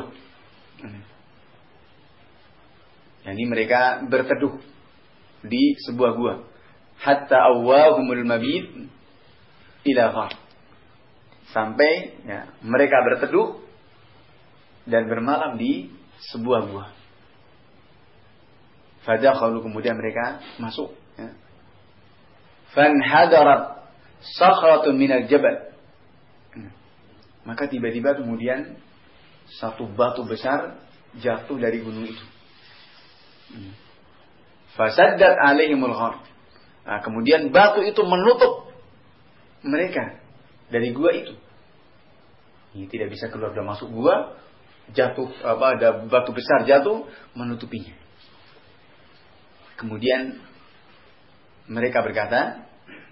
S1: Jadi mereka berteduh di sebuah gua. Hatta awwahumul mabit ila ghar. Sampai ya, mereka berteduh dan bermalam di sebuah gua. Fadakhalu, kemudian mereka masuk. Ya. Fanhadarat sakhratun minal jabal. Maka tiba-tiba kemudian satu batu besar jatuh dari gunung itu. Fasaddat alaihimul ghar. Nah, kemudian batu itu menutup mereka dari gua itu. Ini tidak bisa keluar dan masuk gua, jatuh apa ada batu besar jatuh menutupinya. Kemudian mereka berkata,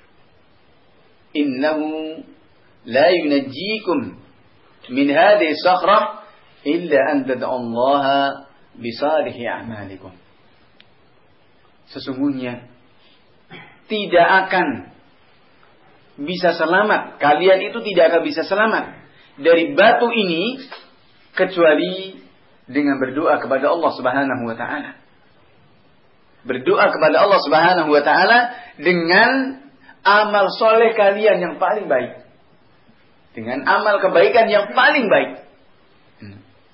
S1: "Innahu la yunajjikum min hadhihi sakhrah illa an tad'ullaha bi salihi a'malikum." Sesungguhnya tidak akan bisa selamat, kalian itu tidak akan bisa selamat dari batu ini kecuali dengan berdoa kepada Allah Subhanahu wa taala. Berdoa kepada Allah Subhanahu wa taala dengan amal soleh kalian yang paling baik. Dengan amal kebaikan yang paling baik. Hmm.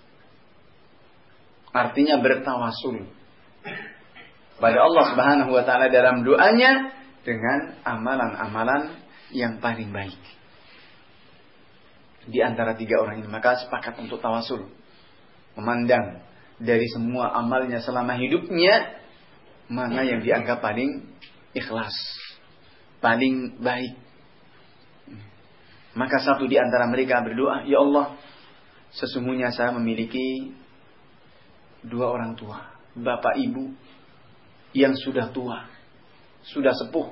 S1: Artinya bertawasul pada Allah Subhanahu wa taala dalam doanya dengan amalan-amalan yang paling baik. Di antara tiga orang ini maka sepakat untuk tawasul. Memandang dari semua amalnya selama hidupnya mana yang dianggap paling ikhlas, paling baik. Maka satu di antara mereka berdoa, "Ya Allah, sesungguhnya saya memiliki dua orang tua, bapak ibu yang sudah tua, sudah sepuh.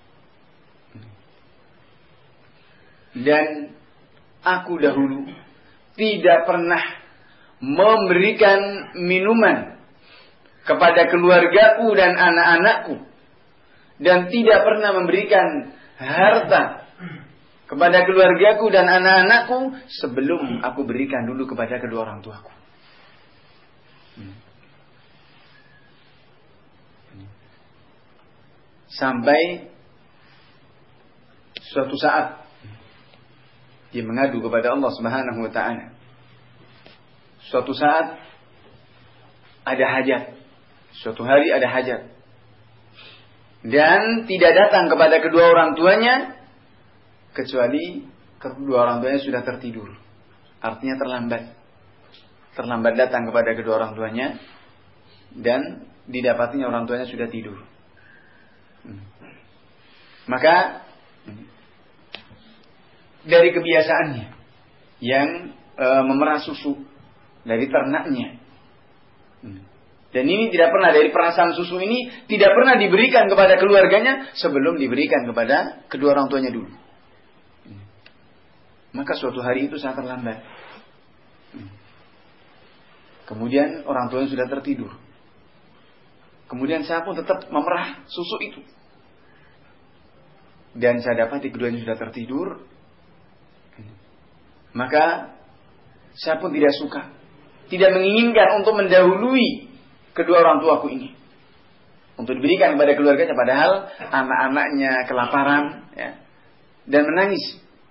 S1: Dan aku dahulu tidak pernah memberikan minuman kepada keluargaku dan anak-anakku, dan tidak pernah memberikan harta kepada keluargaku dan anak-anakku sebelum aku berikan dulu kepada kedua orang tuaku." Sampai suatu saat dia mengadu kepada Allah Subhanahu wa taala. Suatu saat ada hajat. Suatu hari ada hajat. Dan tidak datang kepada kedua orang tuanya kecuali kedua orang tuanya sudah tertidur. Artinya terlambat. Terlambat datang kepada kedua orang tuanya dan didapatinya orang tuanya sudah tidur. Maka dari kebiasaannya yang e, memerah susu dari ternaknya, dan ini tidak pernah, dari perasan susu ini tidak pernah diberikan kepada keluarganya sebelum diberikan kepada kedua orang tuanya dulu. Maka suatu hari itu sangat terlambat. Kemudian orang tuanya sudah tertidur. Kemudian saya pun tetap memerah susu itu. Dan saya dapati keduanya sudah tertidur. Maka saya pun tidak suka, tidak menginginkan untuk mendahului kedua orang tuaku ini untuk diberikan kepada keluarganya, padahal anak-anaknya kelaparan, ya, dan menangis.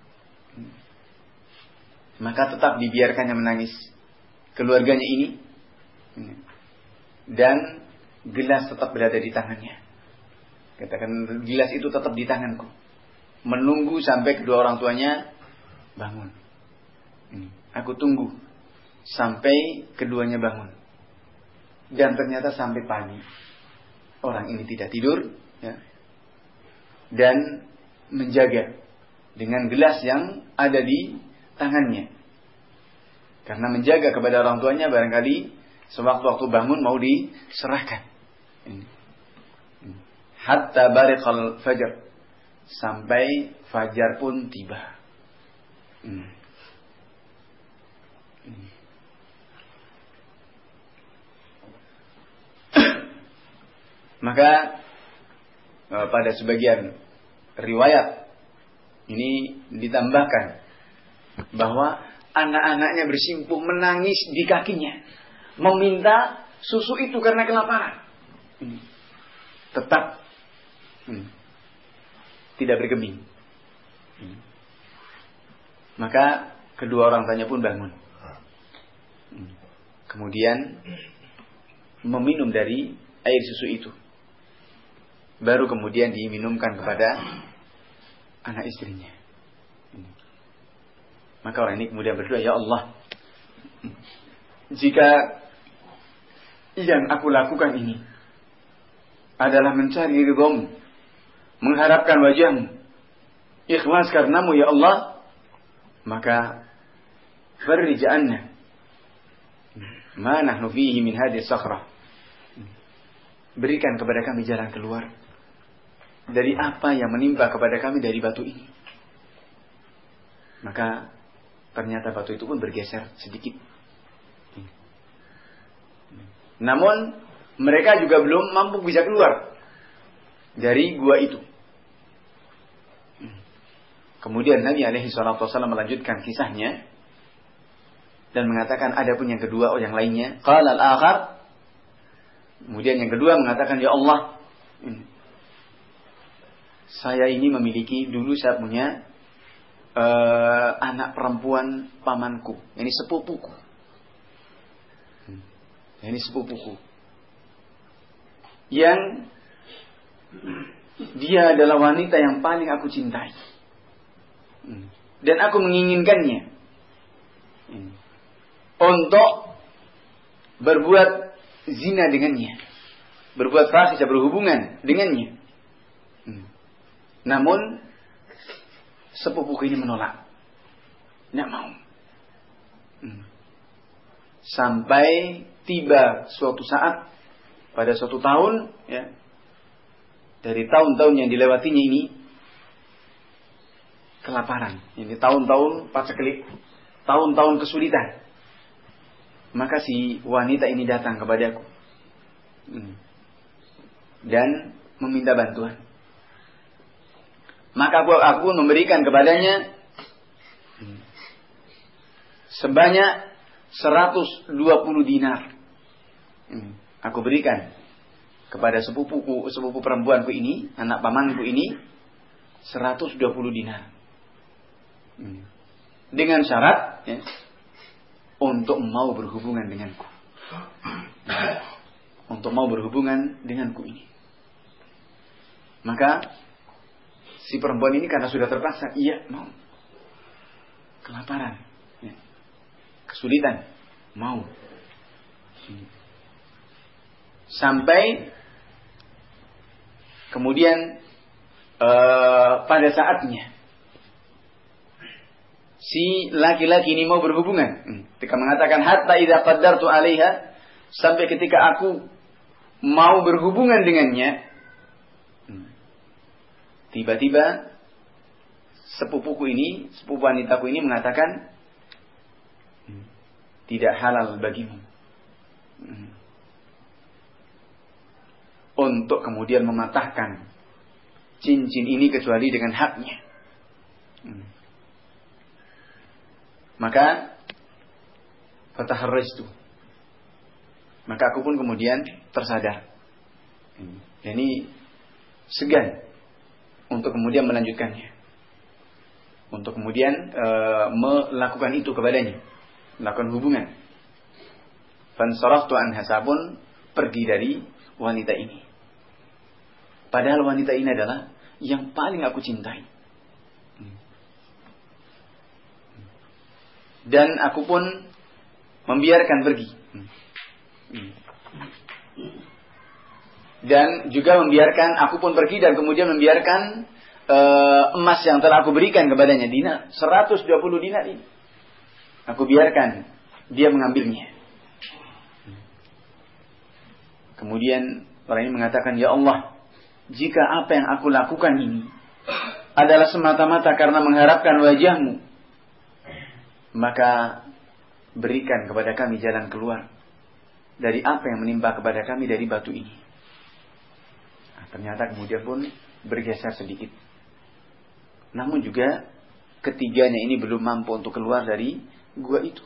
S1: Maka tetap dibiarkannya menangis keluarganya ini, dan gelas tetap berada di tangannya. Katakan, gelas itu tetap di tanganku, menunggu sampai kedua orang tuanya bangun. Aku tunggu sampai keduanya bangun. Dan ternyata sampai pagi orang ini tidak tidur, ya, dan menjaga dengan gelas yang ada di tangannya. Karena menjaga kepada orang tuanya, barangkali sewaktu-waktu bangun mau diserahkan. Hatta bariqal fajar, sampai fajar pun tiba. Hmm. Hmm. Maka pada sebagian riwayat ini ditambahkan bahwa anak-anaknya bersimpuh menangis di kakinya, meminta susu itu karena kelaparan. Tetap hmm, tidak bergeming. Hmm. Maka kedua orang tuanya pun bangun. Hmm. Kemudian meminum dari air susu itu. Baru kemudian diminumkan kepada anak istrinya. Hmm. Maka orang ini kemudian berdoa, ya Allah, jika yang aku lakukan ini adalah mencari ridhamu, mengharapkan wajahmu, ikhlas karenamu ya Allah, maka farrij anna ma nahnu fihi min hadhihi sakhrah. Berikan kepada kami jalan keluar dari apa yang menimpa kepada kami dari batu ini. Maka ternyata batu itu pun bergeser sedikit. Namun mereka juga belum mampu bisa keluar dari gua itu. Kemudian Nabi alaihi salatu wasallam melanjutkan kisahnya dan mengatakan ada pun yang kedua oh yang lainnya. Qala al-akhar. Kemudian yang kedua mengatakan, ya Allah, saya ini memiliki dulu saya punya uh, anak perempuan pamanku, ini sepupuku. Ini sepupuku. Yang dia adalah wanita yang paling aku cintai. Dan aku menginginkannya untuk berbuat zina dengannya. Berbuat fahisyah, berhubungan dengannya. Namun sepupuku ini menolak. Tidak mau. Sampai tiba suatu saat pada suatu tahun, ya, dari tahun-tahun yang dilewatinya ini, kelaparan. Ini tahun-tahun paceklik, tahun-tahun kesulitan. Maka si wanita ini datang kepadaku dan meminta bantuan. Maka aku, aku memberikan kepadanya sebanyak seratus dua puluh dinar. Aku berikan kepada sepupuku, sepupu perempuanku ini, anak pamanku ini, seratus dua puluh dinar. Dengan syarat, ya, untuk mau berhubungan denganku. Untuk mau berhubungan denganku ini. Maka si perempuan ini karena sudah terpaksa, iya mau. Kelaparan, ya, kesulitan, mau. Sampai kemudian uh, pada saatnya si laki-laki ini mau berhubungan. Ketika mengatakan hatta idza qaddartu 'alaiha, sampai ketika aku mau berhubungan dengannya, tiba-tiba sepupuku ini, sepupu wanitaku ini mengatakan tidak halal bagimu untuk kemudian mematahkan cincin ini kecuali dengan haknya. Maka fataharrajtu. Maka aku pun kemudian tersadar. Ini segan untuk kemudian melanjutkannya. Untuk kemudian e, melakukan itu kepadanya. Melakukan hubungan. Fansaraftu anha, pun pergi dari wanita ini. Padahal wanita ini adalah yang paling aku cintai. Dan aku pun membiarkan pergi. Dan juga membiarkan aku pun pergi dan kemudian membiarkan uh, emas yang telah aku berikan kepadanya, dinar, seratus dua puluh dinar ini. Aku biarkan dia mengambilnya. Kemudian orang ini mengatakan, ya Allah, jika apa yang aku lakukan ini adalah semata-mata karena mengharapkan wajahmu, maka berikan kepada kami jalan keluar dari apa yang menimpa kepada kami dari batu ini. Nah, ternyata kemudian pun bergeser sedikit. Namun juga ketiganya ini belum mampu untuk keluar dari gua itu.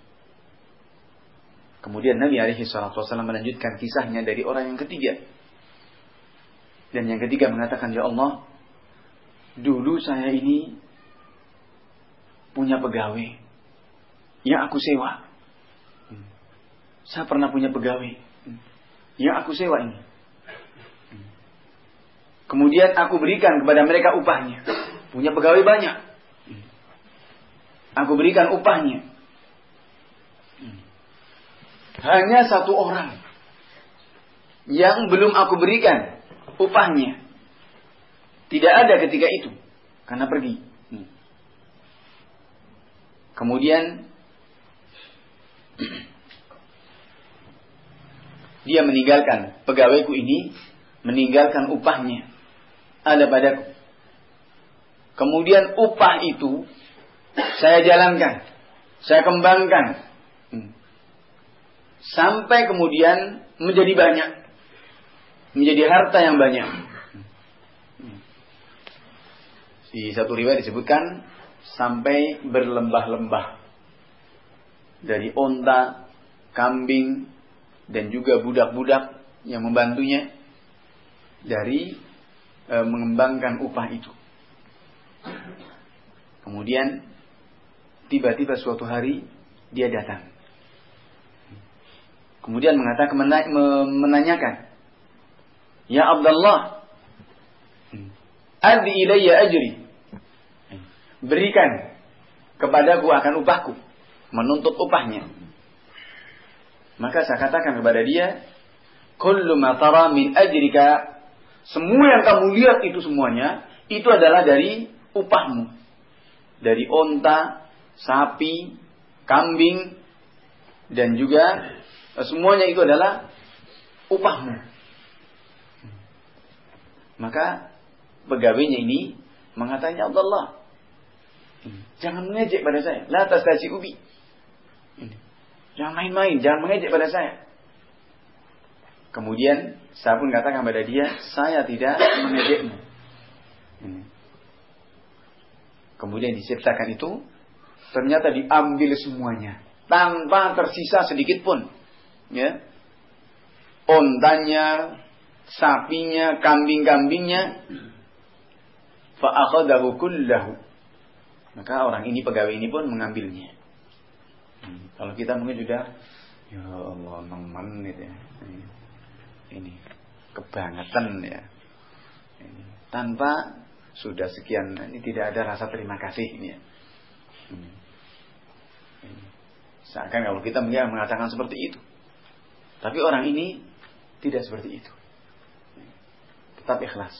S1: Kemudian Nabi alaihi salatu wasallam melanjutkan kisahnya dari orang yang ketiga. Dan yang ketiga mengatakan, ya Allah, dulu saya ini punya pegawai yang aku sewa. Saya pernah punya pegawai yang aku sewa ini. Kemudian aku berikan kepada mereka upahnya. Punya pegawai banyak. Aku berikan upahnya. Hanya satu orang yang belum aku berikan upahnya. Tidak ada ketika itu, karena pergi. Kemudian dia meninggalkan pegawaiku ini, meninggalkan upahnya ada padaku. Kemudian upah itu saya jalankan, saya kembangkan, sampai kemudian menjadi banyak, menjadi harta yang banyak. Di satu riwayat disebutkan sampai berlembah-lembah dari onta, kambing, dan juga budak-budak yang membantunya dari e, mengembangkan upah itu. Kemudian tiba-tiba suatu hari dia datang. Kemudian mengatakan menanyakan, ya Abdullah, addi ilayya ajri, berikan kepadaku akan upahku, menuntut upahnya. Maka saya katakan kepada dia, kullu ma tara min ajrika, semua yang kamu lihat itu semuanya itu adalah dari upahmu, dari onta, sapi, kambing, dan juga semuanya itu adalah upahmu. Maka pegawainya ini mengatakan, ya Abdullah, jangan mengejek pada saya. La tastaji ubi. Jangan main-main, jangan mengejek pada saya. Kemudian saya pun katakan pada dia, saya tidak mengejekmu. Kemudian diceritakan itu, ternyata diambil semuanya, tanpa tersisa sedikit pun. Ya, ontanya, sapinya, kambing-kambingnya, fa akhadahu kullahu. Maka orang ini, pegawai ini pun mengambilnya. Hmm. Kalau kita mungkin sudah, ya Allah, nemen gitu ya. Ini, ini kebangetan ya. Ini, tanpa sudah sekian, ini tidak ada rasa terima kasih ini ya. Hmm. Ini. Seakan kalau kita mungkin mengatakan seperti itu. Tapi orang ini tidak seperti itu. Tetap ikhlas.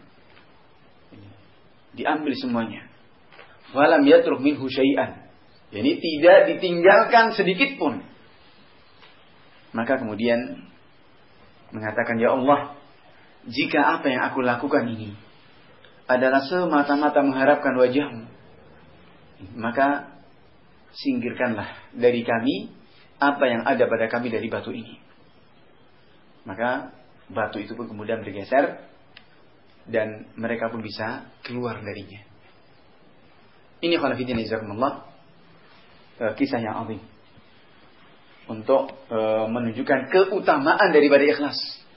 S1: Diambil semuanya. Walam yatruk minhu syai'an. Jadi tidak ditinggalkan sedikit pun. Maka kemudian mengatakan, ya Allah, jika apa yang aku lakukan ini adalah semata-mata mengharapkan wajahmu, maka singkirkanlah dari kami apa yang ada pada kami dari batu ini. Maka batu itu pun kemudian bergeser dan mereka pun bisa keluar darinya. Ini khonafidin izakumullah, kisah yang azim untuk e, menunjukkan keutamaan daripada ikhlas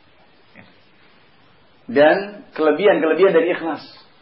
S1: dan kelebihan-kelebihan dari ikhlas.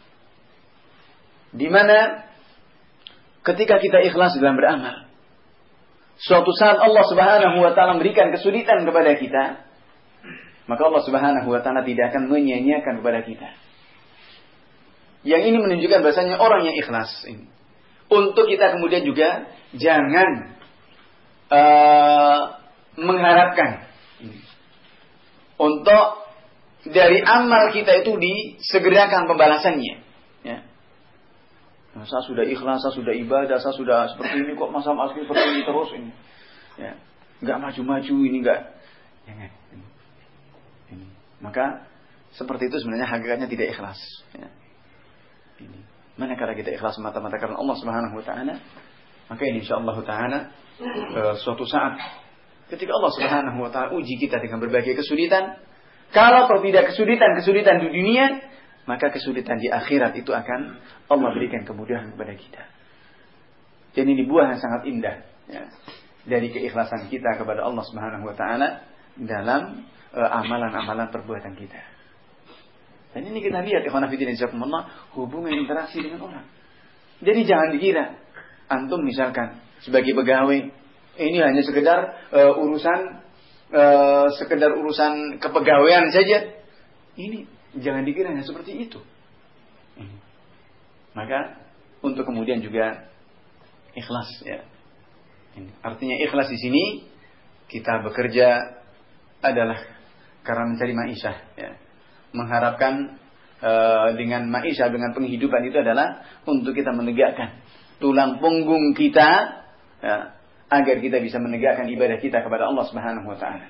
S1: Di mana ketika kita ikhlas dalam beramal, suatu saat Allah Subhanahu wa taala memberikan kesulitan kepada kita, maka Allah Subhanahu wa taala tidak akan menyia-nyiakan kepada kita. Yang ini menunjukkan bahasanya orang yang ikhlas ini. Untuk kita kemudian juga jangan uh, mengharapkan untuk dari amal kita itu disegerakan pembalasannya. Ya. Nah, saya sudah ikhlas, saya sudah ibadah, saya sudah seperti ini kok masa asli seperti ini terus ini. Ya, nggak maju-maju ini nggak. Jangan. Ini. Maka seperti itu sebenarnya hakikatnya tidak ikhlas. Ya. Ini. Manakala kita ikhlas semata-mata karena Allah Subhanahu wa taala, maka ini insyaallah taala e, suatu saat ketika Allah Subhanahu wa taala uji kita dengan berbagai kesulitan, kalau tidak kesulitan-kesulitan di dunia, maka kesulitan di akhirat itu akan Allah berikan kemudahan kepada kita. Dan ini buah yang sangat indah ya, dari keikhlasan kita kepada Allah Subhanahu wa taala dalam uh, amalan-amalan perbuatan kita. Dan ini kita lihat ikhwan fillah jazakumullah, hubungan interaksi dengan orang. Jadi jangan dikira antum misalkan sebagai pegawai ini hanya sekedar uh, urusan uh, sekedar urusan kepegawaian saja. Ini jangan dikira hanya seperti itu. Ini. Maka untuk kemudian juga ikhlas ya. Ini. Artinya ikhlas di sini kita bekerja adalah karena mencari ma'isyah ya. Mengharapkan uh, dengan ma'isyah, dengan penghidupan itu adalah untuk kita menegakkan tulang punggung kita ya, agar kita bisa menegakkan ibadah kita kepada Allah Subhanahu wa taala.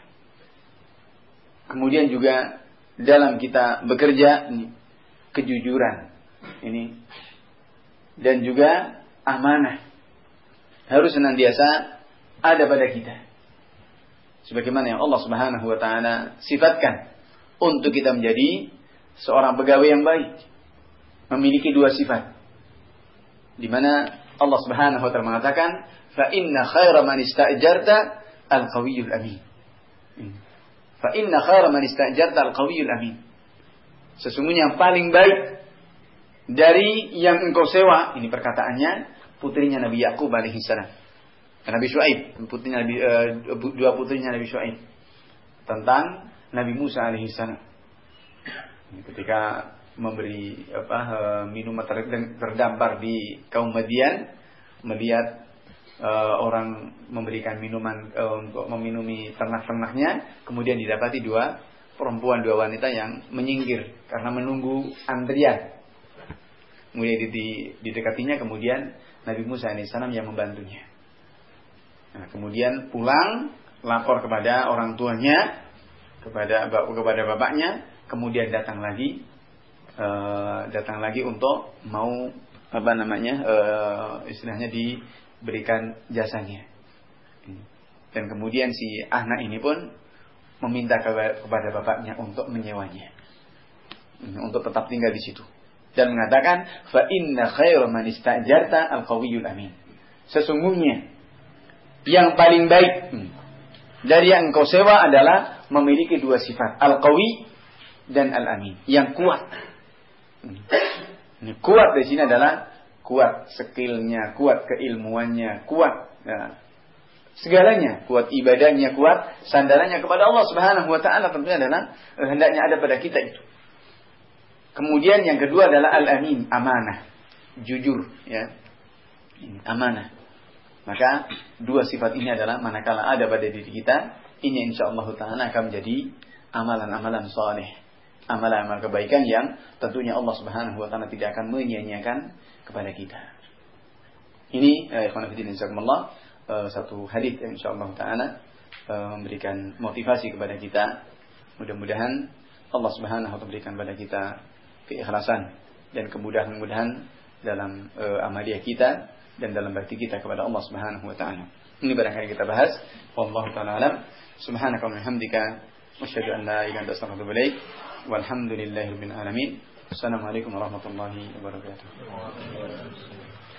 S1: Kemudian juga dalam kita bekerja ini, kejujuran ini dan juga amanah harus senantiasa ada pada kita. Sebagaimana yang Allah Subhanahu wa taala sifatkan untuk kita menjadi seorang pegawai yang baik, memiliki dua sifat. Di mana Allah Subhanahu wa taala mengatakan, "Fa inna khaira man ista'jarta al-qawiyyul amin." Fa inna khaira man ista'jarta al-qawiyyul amin. Sesungguhnya yang paling baik dari yang engkau sewa, ini perkataannya putrinya Nabi Yakub alaihi salam. Nabi Syuaib, putrinya Nabi, uh, dua putrinya Nabi Syuaib tentang Nabi Musa alaihi salam. Ketika memberi apa minuman terdampar di kaum Madian, melihat uh, orang memberikan minuman uh, untuk meminumi ternak-ternaknya, kemudian didapati dua perempuan, dua wanita yang menyingkir karena menunggu antrian. Kemudian didekatinya, kemudian Nabi Musa alaihissalam yang membantunya. Nah, kemudian pulang lapor kepada orang tuanya, kepada kepada bapaknya, kemudian datang lagi. Uh, datang lagi untuk mau apa namanya uh, istilahnya diberikan jasanya. Dan kemudian si anak ini pun meminta kepada bapaknya untuk menyewanya, untuk tetap tinggal di situ, dan mengatakan fa inna khairu man ista'jarta al-qawiyyul amin. Sesungguhnya yang paling baik dari yang engkau sewa adalah memiliki dua sifat, al-qawi dan al-amin, yang kuat. Ini kuat di sini adalah kuat skillnya, kuat keilmuannya, kuat ya, segalanya, kuat ibadahnya, kuat sandarannya kepada Allah Subhanahu wa taala, tentunya adalah hendaknya ada pada kita itu. Kemudian yang kedua adalah al-amin, amanah, jujur ya. Ini amanah. Maka dua sifat ini adalah manakala ada pada diri kita, ini insyaallah taala akan menjadi amalan-amalan saleh. Amalan-amalan kebaikan yang tentunya Allah Subhanahu wa taala tidak akan menyia-nyiakan kepada kita. Ini eh, ikhwan fillah jazakumullah eh, satu hadis yang insyaallah taala eh, memberikan motivasi kepada kita. Mudah-mudahan Allah Subhanahu wa taala berikan kepada kita keikhlasan dan kemudahan-kemudahan dalam eh, amaliyah kita dan dalam bakti kita kepada Allah Subhanahu wa taala. Ini barangkali kita bahas. Wallahu taala alam. Subhanaka wa bihamdika asyhadu an la ilaha illa anta astaghfiruka wa atubu ilaik. Walhamdulillahirabbil alamin. Assalamualaikum warahmatullahi wabarakatuh.